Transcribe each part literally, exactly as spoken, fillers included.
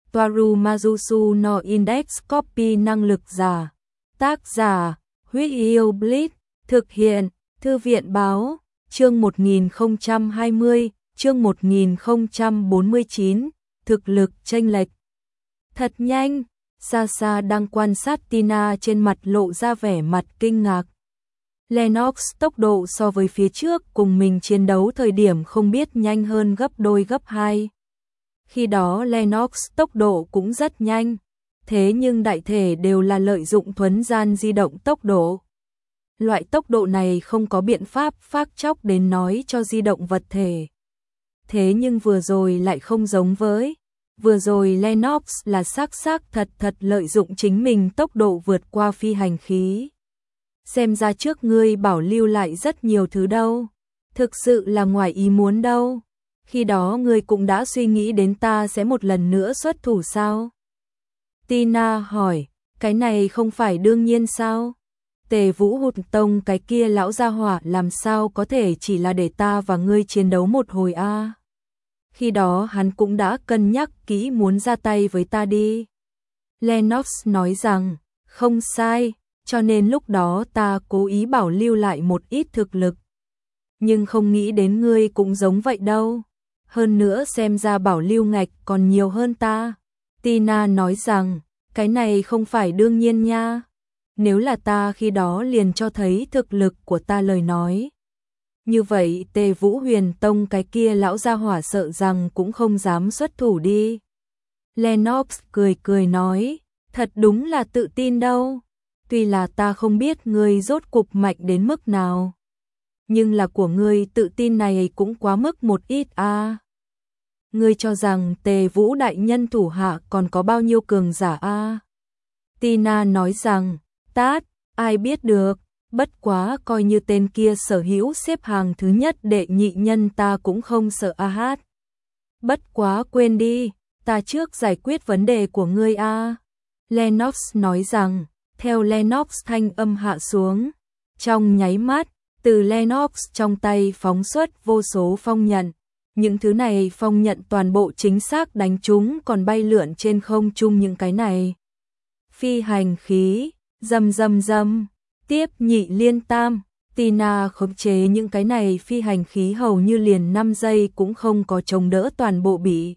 Toaru Majusu no Index Copy năng lực giả. Tác giả, Huyết Yêu Blitz, thực hiện, Thư viện báo, chương một nghìn không trăm hai mươi, chương một nghìn không trăm bốn mươi chín, thực lực chênh lệch. Thật nhanh, Sasha đang quan sát Tina trên mặt lộ ra vẻ mặt kinh ngạc. Lennox tốc độ so với phía trước cùng mình chiến đấu thời điểm không biết nhanh hơn gấp đôi gấp hai. Khi đó Lennox tốc độ cũng rất nhanh, thế nhưng đại thể đều là lợi dụng thuấn gian di động tốc độ. Loại tốc độ này không có biện pháp phác chóc đến nói cho di động vật thể. Thế nhưng vừa rồi lại không giống với. Vừa rồi Lennox là xác xác thật thật lợi dụng chính mình tốc độ vượt qua phi hành khí. Xem ra trước ngươi bảo lưu lại rất nhiều thứ đâu. Thực sự là ngoài ý muốn đâu. Khi đó ngươi cũng đã suy nghĩ đến ta sẽ một lần nữa xuất thủ sao? Tina hỏi, cái này không phải đương nhiên sao? Tề Vũ Hụt Tông cái kia lão gia hỏa làm sao có thể chỉ là để ta và ngươi chiến đấu một hồi a? À? Khi đó hắn cũng đã cân nhắc kỹ muốn ra tay với ta đi. Lennox nói rằng, không sai, cho nên lúc đó ta cố ý bảo lưu lại một ít thực lực. Nhưng không nghĩ đến ngươi cũng giống vậy đâu. Hơn nữa xem ra bảo lưu ngạch còn nhiều hơn ta. Tina nói rằng, cái này không phải đương nhiên nha. Nếu là ta khi đó liền cho thấy thực lực của ta lời nói. Như vậy Tề Vũ Huyền Tông cái kia lão gia hỏa sợ rằng cũng không dám xuất thủ đi. Lennox cười cười nói, thật đúng là tự tin đâu. Tuy là ta không biết ngươi rốt cục mạnh đến mức nào. Nhưng là của ngươi tự tin này cũng quá mức một ít a. À. Ngươi cho rằng Tề Vũ đại nhân thủ hạ còn có bao nhiêu cường giả a? À. Tina nói rằng, tát, ai biết được, bất quá coi như tên kia sở hữu xếp hàng thứ nhất đệ nhị nhân ta cũng không sợ a hát. Bất quá quên đi, ta trước giải quyết vấn đề của ngươi a. À. Lennox nói rằng, theo Lennox thanh âm hạ xuống, trong nháy mắt, từ Lennox trong tay phóng xuất vô số phong nhận. Những thứ này phong nhận toàn bộ chính xác đánh trúng còn bay lượn trên không trung những cái này. Phi hành khí, rầm rầm rầm, tiếp nhị liên tam, Tina khống chế những cái này phi hành khí hầu như liền năm giây cũng không có chống đỡ toàn bộ bị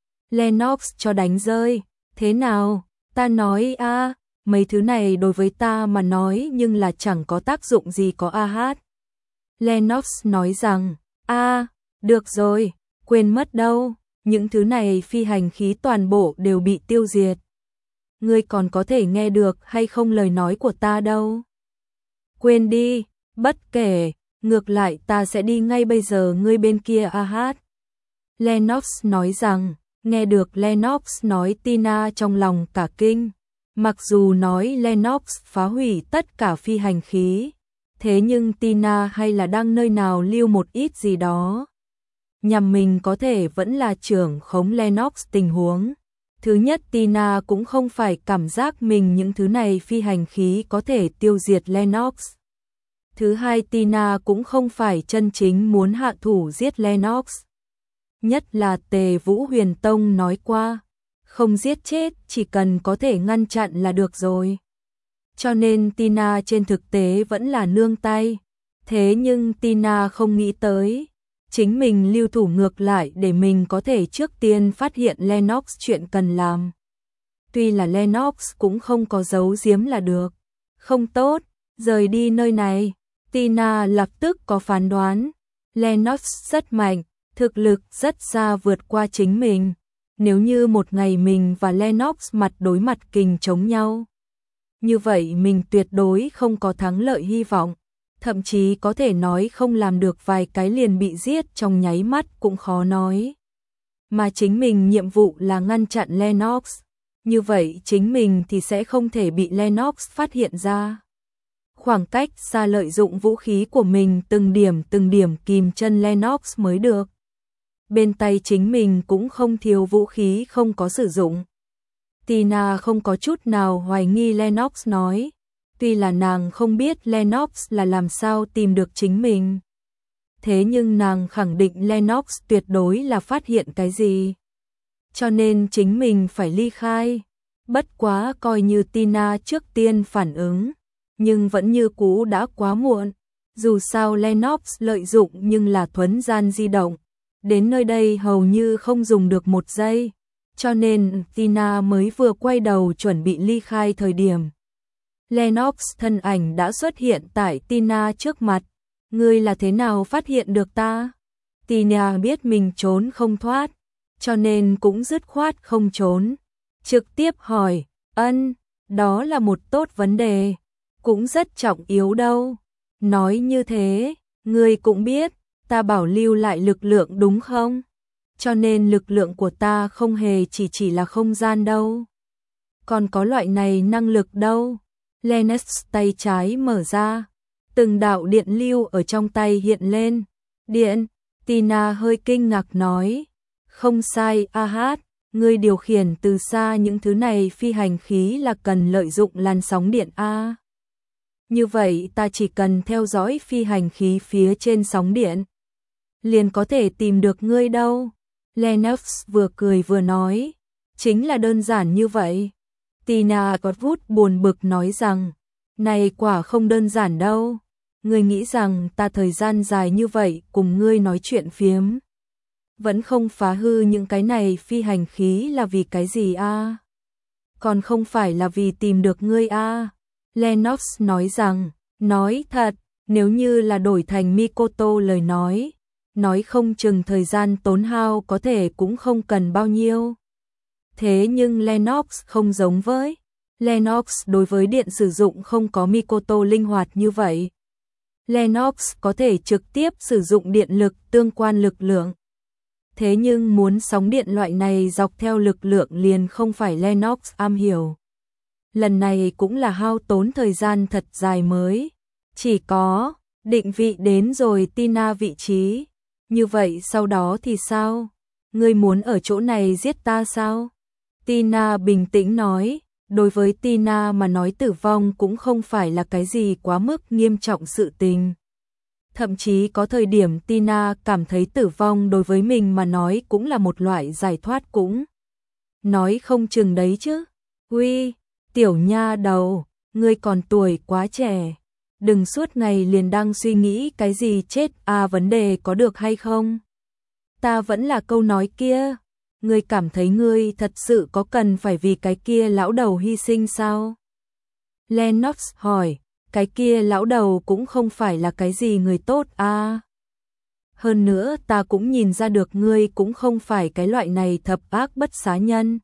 Lennox cho đánh rơi. Thế nào, ta nói a, à, mấy thứ này đối với ta mà nói nhưng là chẳng có tác dụng gì có a hát. Lennox nói rằng, a, à, được rồi, quên mất đâu, những thứ này phi hành khí toàn bộ đều bị tiêu diệt. Ngươi còn có thể nghe được hay không lời nói của ta đâu. Quên đi, bất kể, ngược lại ta sẽ đi ngay bây giờ ngươi bên kia a hát. Lennox nói rằng, nghe được Lennox nói Tina trong lòng cả kinh. Mặc dù nói Lennox phá hủy tất cả phi hành khí, thế nhưng Tina hay là đang nơi nào lưu một ít gì đó. Nhằm mình có thể vẫn là trưởng khống Lennox tình huống. Thứ nhất Tina cũng không phải cảm giác mình những thứ này phi hành khí có thể tiêu diệt Lennox. Thứ hai Tina cũng không phải chân chính muốn hạ thủ giết Lennox. Nhất là Tề Vũ Huyền Tông nói qua, không giết chết chỉ cần có thể ngăn chặn là được rồi. Cho nên Tina trên thực tế vẫn là nương tay. Thế nhưng Tina không nghĩ tới, chính mình lưu thủ ngược lại để mình có thể trước tiên phát hiện Lennox chuyện cần làm. Tuy là Lennox cũng không có giấu giếm là được. Không tốt, rời đi nơi này. Tina lập tức có phán đoán. Lennox rất mạnh, thực lực rất xa vượt qua chính mình. Nếu như một ngày mình và Lennox mặt đối mặt kình chống nhau, như vậy mình tuyệt đối không có thắng lợi hy vọng. Thậm chí có thể nói không làm được vài cái liền bị giết trong nháy mắt cũng khó nói. Mà chính mình nhiệm vụ là ngăn chặn Lennox. Như vậy chính mình thì sẽ không thể bị Lennox phát hiện ra. Khoảng cách xa lợi dụng vũ khí của mình từng điểm từng điểm kìm chân Lennox mới được. Bên tay chính mình cũng không thiếu vũ khí không có sử dụng. Tina không có chút nào hoài nghi Lennox nói. Tuy là nàng không biết Lennox là làm sao tìm được chính mình. Thế nhưng nàng khẳng định Lennox tuyệt đối là phát hiện cái gì. cho nên chính mình phải ly khai. Bất quá coi như Tina trước tiên phản ứng, nhưng vẫn như cũ đã quá muộn. Dù sao Lennox lợi dụng nhưng là thuấn gian di động, đến nơi đây hầu như không dùng được một giây, cho nên Tina mới vừa quay đầu chuẩn bị ly khai thời điểm. Lennox thân ảnh đã xuất hiện tại Tina trước mặt. Ngươi là thế nào phát hiện được ta? Tina biết mình trốn không thoát, cho nên cũng dứt khoát không trốn. Trực tiếp hỏi, ân, đó là một tốt vấn đề, cũng rất trọng yếu đâu. Nói như thế, ngươi cũng biết, ta bảo lưu lại lực lượng đúng không? Cho nên lực lượng của ta không hề chỉ chỉ là không gian đâu. Còn có loại này năng lực đâu. Lennox tay trái mở ra, từng đạo điện lưu ở trong tay hiện lên. Điện, Tina hơi kinh ngạc nói, không sai a hát, ngươi điều khiển từ xa những thứ này phi hành khí là cần lợi dụng làn sóng điện a. Như vậy ta chỉ cần theo dõi phi hành khí phía trên sóng điện, liền có thể tìm được ngươi đâu. Lennox vừa cười vừa nói, chính là đơn giản như vậy. Tina có vút buồn bực nói rằng, này quả không đơn giản đâu. Ngươi nghĩ rằng ta thời gian dài như vậy cùng ngươi nói chuyện phiếm, vẫn không phá hư những cái này phi hành khí là vì cái gì a? Còn không phải là vì tìm được ngươi a? Lennox nói rằng, nói thật, nếu như là đổi thành Mikoto lời nói, nói không chừng thời gian tốn hao có thể cũng không cần bao nhiêu. Thế nhưng Lennox không giống với. Lennox đối với điện sử dụng không có Mikoto linh hoạt như vậy. Lennox có thể trực tiếp sử dụng điện lực tương quan lực lượng. Thế nhưng muốn sóng điện loại này dọc theo lực lượng liền không phải Lennox am hiểu. Lần này cũng là hao tốn thời gian thật dài mới. Chỉ có định vị đến rồi Tina vị trí. Như vậy sau đó thì sao? Ngươi muốn ở chỗ này giết ta sao? Tina bình tĩnh nói, đối với Tina mà nói tử vong cũng không phải là cái gì quá mức nghiêm trọng sự tình. Thậm chí có thời điểm Tina cảm thấy tử vong đối với mình mà nói cũng là một loại giải thoát cũng. Nói không chừng đấy chứ. Uy, tiểu nha đầu, ngươi còn tuổi quá trẻ. Đừng suốt ngày liền đang suy nghĩ cái gì chết à vấn đề có được hay không. Ta vẫn là câu nói kia. Ngươi cảm thấy ngươi thật sự có cần phải vì cái kia lão đầu hy sinh sao? Lennox hỏi, cái kia lão đầu cũng không phải là cái gì người tốt à. Hơn nữa ta cũng nhìn ra được ngươi cũng không phải cái loại này thập ác bất xá nhân.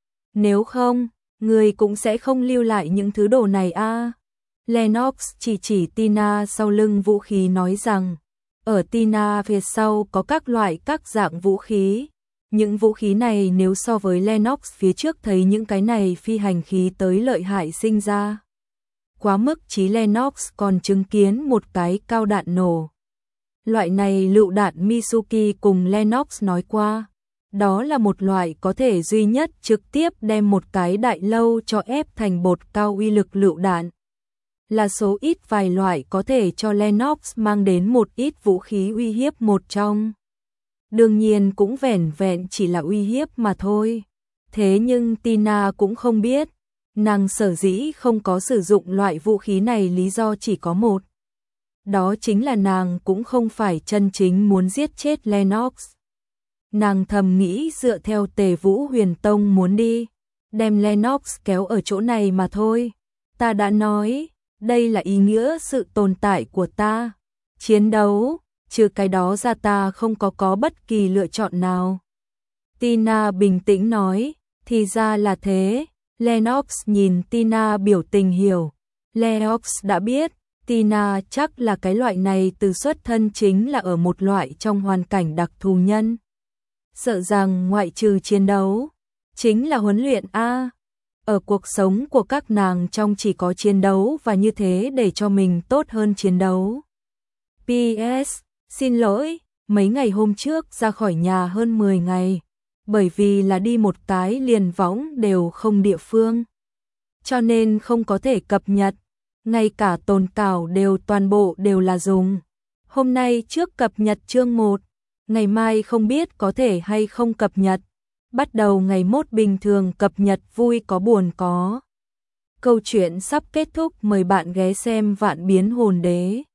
Nếu không, ngươi cũng sẽ không lưu lại những thứ đồ này à. Lennox chỉ chỉ Tina sau lưng vũ khí nói rằng, ở Tina phía sau có các loại các dạng vũ khí. Những vũ khí này nếu so với Lennox phía trước thấy những cái này phi hành khí tới lợi hại sinh ra. Quá mức chí Lennox còn chứng kiến một cái cao đạn nổ. Loại này lựu đạn Mitsuki cùng Lennox nói qua. Đó là một loại có thể duy nhất trực tiếp đem một cái đại lâu cho ép thành bột cao uy lực lựu đạn. Là số ít vài loại có thể cho Lennox mang đến một ít vũ khí uy hiếp một trong. Đương nhiên cũng vẻn vẹn chỉ là uy hiếp mà thôi. Thế nhưng Tina cũng không biết, nàng sở dĩ không có sử dụng loại vũ khí này lý do chỉ có một. Đó chính là nàng cũng không phải chân chính muốn giết chết Lennox. Nàng thầm nghĩ dựa theo Tề Vũ Huyền Tông muốn đi, đem Lennox kéo ở chỗ này mà thôi. Ta đã nói, đây là ý nghĩa sự tồn tại của ta. Chiến đấu, trừ cái đó ra ta không có có bất kỳ lựa chọn nào. Tina bình tĩnh nói, thì ra là thế. Lennox nhìn Tina biểu tình hiểu. Lennox đã biết, Tina chắc là cái loại này từ xuất thân chính là ở một loại trong hoàn cảnh đặc thù nhân. Sợ rằng ngoại trừ chiến đấu, chính là huấn luyện a. Ở cuộc sống của các nàng trong chỉ có chiến đấu và như thế để cho mình tốt hơn chiến đấu. pê ét. Xin lỗi, mấy ngày hôm trước ra khỏi nhà hơn mười ngày, bởi vì là đi một cái liền võng đều không địa phương. Cho nên không có thể cập nhật, ngay cả tồn cảo đều toàn bộ đều là dùng. Hôm nay trước cập nhật chương một, ngày mai không biết có thể hay không cập nhật. bắt đầu ngày mốt bình thường cập nhật vui có buồn có. Câu chuyện sắp kết thúc, mời bạn ghé xem Vạn Biến Hồn Đế.